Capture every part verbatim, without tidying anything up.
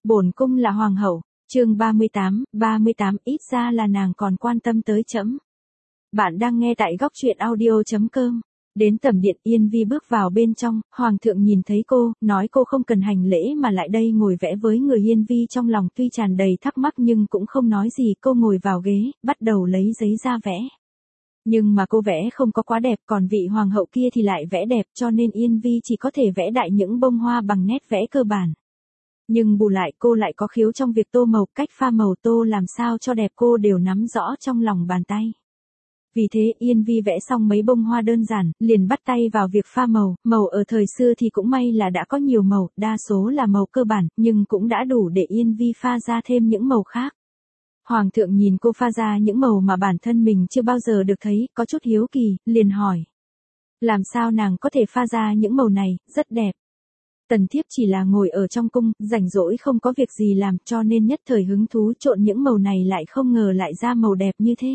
Bổn cung là hoàng hậu, chương ba mươi tám, ba mươi tám ít ra là nàng còn quan tâm tới trẫm. Bạn đang nghe tại góc truyện audio chấm com. Đến tẩm điện, Yên Vi bước vào bên trong, hoàng thượng nhìn thấy cô, nói cô không cần hành lễ mà lại đây ngồi vẽ với người. Yên Vi trong lòng tuy tràn đầy thắc mắc nhưng cũng không nói gì. Cô ngồi vào ghế, bắt đầu lấy giấy ra vẽ. Nhưng mà cô vẽ không có quá đẹp, còn vị hoàng hậu kia thì lại vẽ đẹp, cho nên Yên Vi chỉ có thể vẽ đại những bông hoa bằng nét vẽ cơ bản. Nhưng bù lại cô lại có khiếu trong việc tô màu, cách pha màu tô làm sao cho đẹp cô đều nắm rõ trong lòng bàn tay. Vì thế Yên Vi vẽ xong mấy bông hoa đơn giản, liền bắt tay vào việc pha màu. Màu ở thời xưa thì cũng may là đã có nhiều màu, đa số là màu cơ bản, nhưng cũng đã đủ để Yên Vi pha ra thêm những màu khác. Hoàng thượng nhìn cô pha ra những màu mà bản thân mình chưa bao giờ được thấy, có chút hiếu kỳ, liền hỏi. Làm sao nàng có thể pha ra những màu này, rất đẹp. Tần thiếp chỉ là ngồi ở trong cung, rảnh rỗi không có việc gì làm, cho nên nhất thời hứng thú trộn những màu này, lại không ngờ lại ra màu đẹp như thế.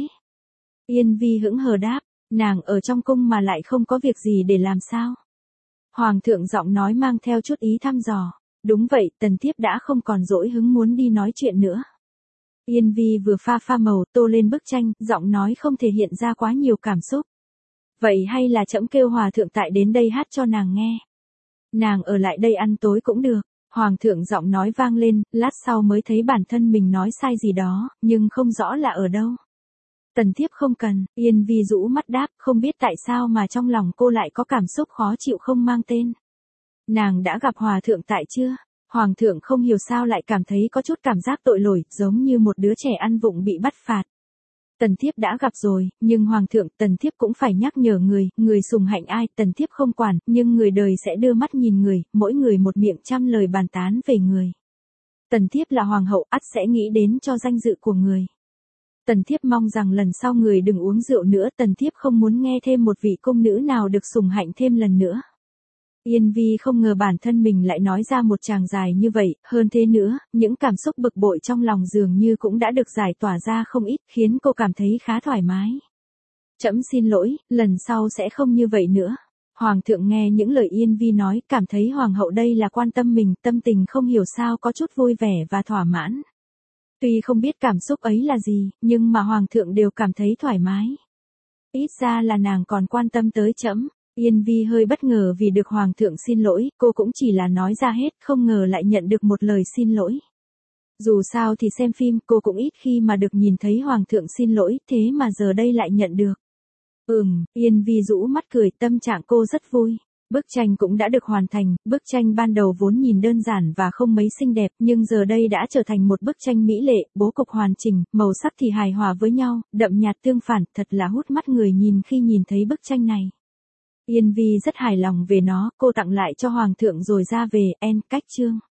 Yên Vi hững hờ đáp, nàng ở trong cung mà lại không có việc gì để làm sao? Hoàng thượng giọng nói mang theo chút ý thăm dò. Đúng vậy, tần thiếp đã không còn dỗi hứng muốn đi nói chuyện nữa. Yên Vi vừa pha pha màu, tô lên bức tranh, giọng nói không thể hiện ra quá nhiều cảm xúc. Vậy hay là trẫm kêu hòa thượng tại đến đây hát cho nàng nghe? Nàng ở lại đây ăn tối cũng được. Hoàng thượng giọng nói vang lên, lát sau mới thấy bản thân mình nói sai gì đó, nhưng không rõ là ở đâu. Tần thiếp không cần, Yên Vi rũ mắt đáp, không biết tại sao mà trong lòng cô lại có cảm xúc khó chịu không mang tên. Nàng đã gặp hòa thượng tại chưa? Hoàng thượng không hiểu sao lại cảm thấy có chút cảm giác tội lỗi, giống như một đứa trẻ ăn vụng bị bắt phạt. Tần thiếp đã gặp rồi, nhưng hoàng thượng, tần thiếp cũng phải nhắc nhở người, người sùng hạnh ai, tần thiếp không quản, nhưng người đời sẽ đưa mắt nhìn người, mỗi người một miệng trăm lời bàn tán về người. Tần thiếp là hoàng hậu, ắt sẽ nghĩ đến cho danh dự của người. Tần thiếp mong rằng lần sau người đừng uống rượu nữa, tần thiếp không muốn nghe thêm một vị cung nữ nào được sùng hạnh thêm lần nữa. Yên Vi không ngờ bản thân mình lại nói ra một tràng dài như vậy, hơn thế nữa, những cảm xúc bực bội trong lòng dường như cũng đã được giải tỏa ra không ít, khiến cô cảm thấy khá thoải mái. Trẫm xin lỗi, lần sau sẽ không như vậy nữa. Hoàng thượng nghe những lời Yên Vi nói, cảm thấy hoàng hậu đây là quan tâm mình, tâm tình không hiểu sao có chút vui vẻ và thỏa mãn. Tuy không biết cảm xúc ấy là gì, nhưng mà hoàng thượng đều cảm thấy thoải mái. Ít ra là nàng còn quan tâm tới trẫm. Yên Vi hơi bất ngờ vì được hoàng thượng xin lỗi, cô cũng chỉ là nói ra hết, không ngờ lại nhận được một lời xin lỗi. Dù sao thì xem phim, cô cũng ít khi mà được nhìn thấy hoàng thượng xin lỗi, thế mà giờ đây lại nhận được. Ừm, Yên Vi rũ mắt cười, tâm trạng cô rất vui. Bức tranh cũng đã được hoàn thành, bức tranh ban đầu vốn nhìn đơn giản và không mấy xinh đẹp, nhưng giờ đây đã trở thành một bức tranh mỹ lệ, bố cục hoàn chỉnh, màu sắc thì hài hòa với nhau, đậm nhạt tương phản, thật là hút mắt người nhìn khi nhìn thấy bức tranh này. Yên Vi rất hài lòng về nó, cô tặng lại cho hoàng thượng rồi ra về, end cách chương.